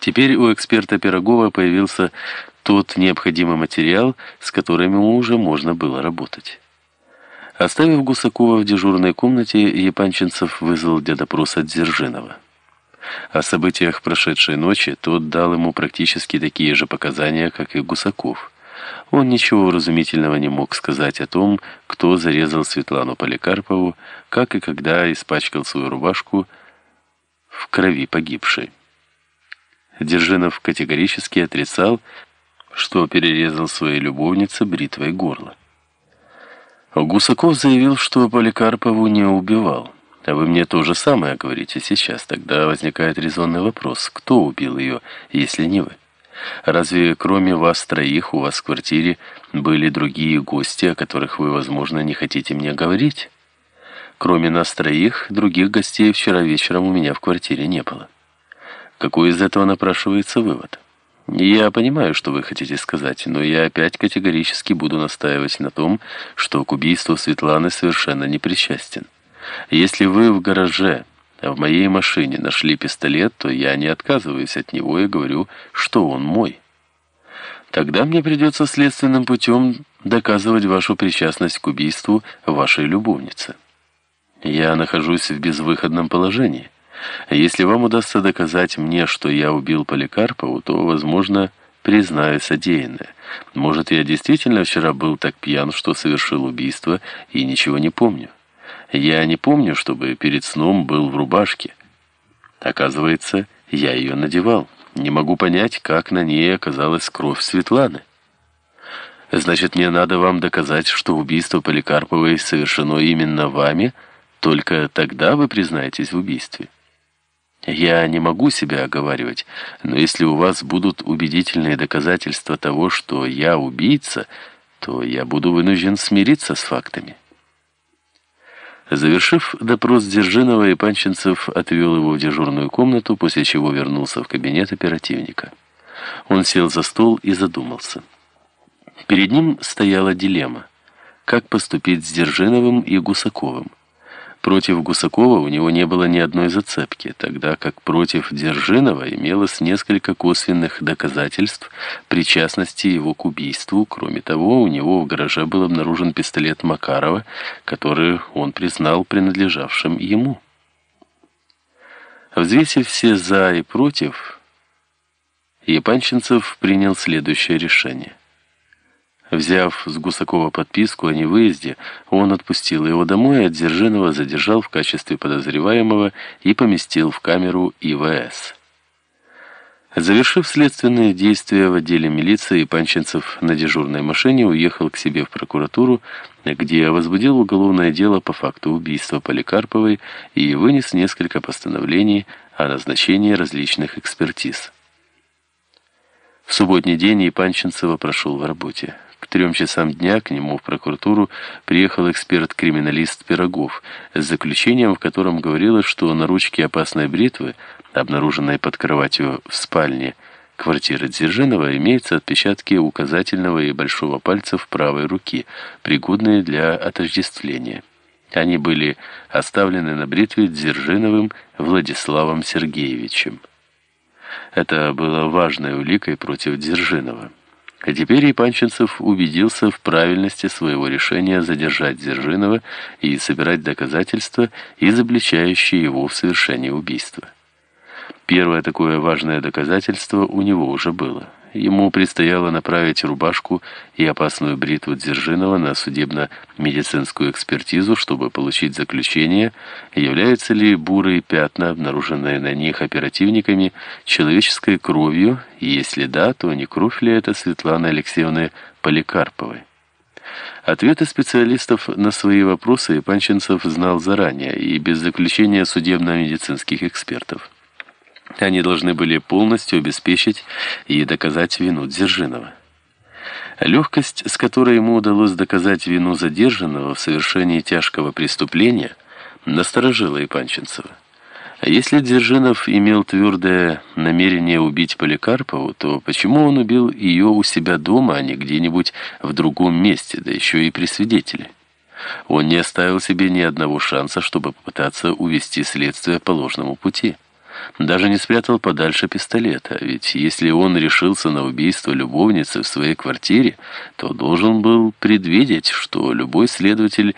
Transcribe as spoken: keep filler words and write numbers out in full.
Теперь у эксперта Пирогова появился тот необходимый материал, с которым ему уже можно было работать. Оставив Гусакова в дежурной комнате, Епанчинцев вызвал для допроса Дзержинова. О событиях прошедшей ночи тот дал ему практически такие же показания, как и Гусаков. Он ничего вразумительного не мог сказать о том, кто зарезал Светлану Поликарпову, как и когда испачкал свою рубашку в крови погибшей. Дзержинов категорически отрицал, что перерезал своей любовнице бритвой горло. Гусаков заявил, что Поликарпову не убивал. А вы мне то же самое говорите сейчас. Тогда возникает резонный вопрос: кто убил ее, если не вы? Разве кроме вас троих у вас в квартире были другие гости, о которых вы, возможно, не хотите мне говорить? Кроме нас троих, других гостей вчера вечером у меня в квартире не было. Какой из этого напрашивается вывод? Я понимаю, что вы хотите сказать, но я опять категорически буду настаивать на том, что к убийству Светланы совершенно не причастен. Если вы в гараже, а в моей машине нашли пистолет, то я не отказываюсь от него и говорю, что он мой. Тогда мне придется следственным путем доказывать вашу причастность к убийству вашей любовницы. Я нахожусь в безвыходном положении. Если вам удастся доказать мне, что я убил Поликарпову, то, возможно, признаю содеянное. Может, я действительно вчера был так пьян, что совершил убийство и ничего не помню. Я не помню, чтобы перед сном был в рубашке. Оказывается, я ее надевал. Не могу понять, как на ней оказалась кровь Светланы. Значит, мне надо вам доказать, что убийство Поликарповой совершено именно вами, только тогда вы признаетесь в убийстве. Я не могу себя оговаривать, но если у вас будут убедительные доказательства того, что я убийца, то я буду вынужден смириться с фактами. Завершив допрос Дзержинова, Епанчинцев отвел его в дежурную комнату, после чего вернулся в кабинет оперативника. Он сел за стол и задумался. Перед ним стояла дилемма: как поступить с Дзержиновым и Гусаковым. Против Гусакова у него не было ни одной зацепки, тогда как против Дзержинова имелось несколько косвенных доказательств причастности его к убийству. Кроме того, у него в гараже был обнаружен пистолет Макарова, который он признал принадлежавшим ему. Взвесив все «за» и «против», Епанчинцев принял следующее решение. Взяв с Гусакова подписку о невыезде, он отпустил его домой, а Дзержинова задержал в качестве подозреваемого и поместил в камеру И В С. Завершив следственные действия в отделе милиции, Епанчинцев на дежурной машине уехал к себе в прокуратуру, где возбудил уголовное дело по факту убийства Поликарповой и вынес несколько постановлений о назначении различных экспертиз. В субботний день Епанчинцева прошел в работе. К трем часам дня к нему в прокуратуру приехал эксперт-криминалист Пирогов с заключением, в котором говорилось, что на ручке опасной бритвы, обнаруженной под кроватью в спальне квартиры Дзержинова, имеются отпечатки указательного и большого пальцев правой руки, пригодные для отождествления. Они были оставлены на бритве Дзержиновым Владиславом Сергеевичем. Это было важной уликой против Дзержинова. А теперь Епанчинцев убедился в правильности своего решения задержать Дзержинова и собирать доказательства, изобличающие его в совершении убийства. Первое такое важное доказательство у него уже было. Ему предстояло направить рубашку и опасную бритву Дзержинова на судебно-медицинскую экспертизу, чтобы получить заключение, являются ли бурые пятна, обнаруженные на них оперативниками, человеческой кровью, и если да, то не кровь ли это Светланы Алексеевны Поликарповой. Ответы специалистов на свои вопросы Епанчинцев знал заранее и без заключения судебно-медицинских экспертов. Они должны были полностью обеспечить и доказать вину Дзержинова. Легкость, с которой ему удалось доказать вину задержанного в совершении тяжкого преступления, насторожила Епанчинцева. А если Дзержинов имел твердое намерение убить Поликарпову, то почему он убил ее у себя дома, а не где-нибудь в другом месте, да еще и при свидетеле? Он не оставил себе ни одного шанса, чтобы попытаться увести следствие по ложному пути. даже не спрятал подальше пистолета, ведь если он решился на убийство любовницы в своей квартире, то должен был предвидеть, что любой следователь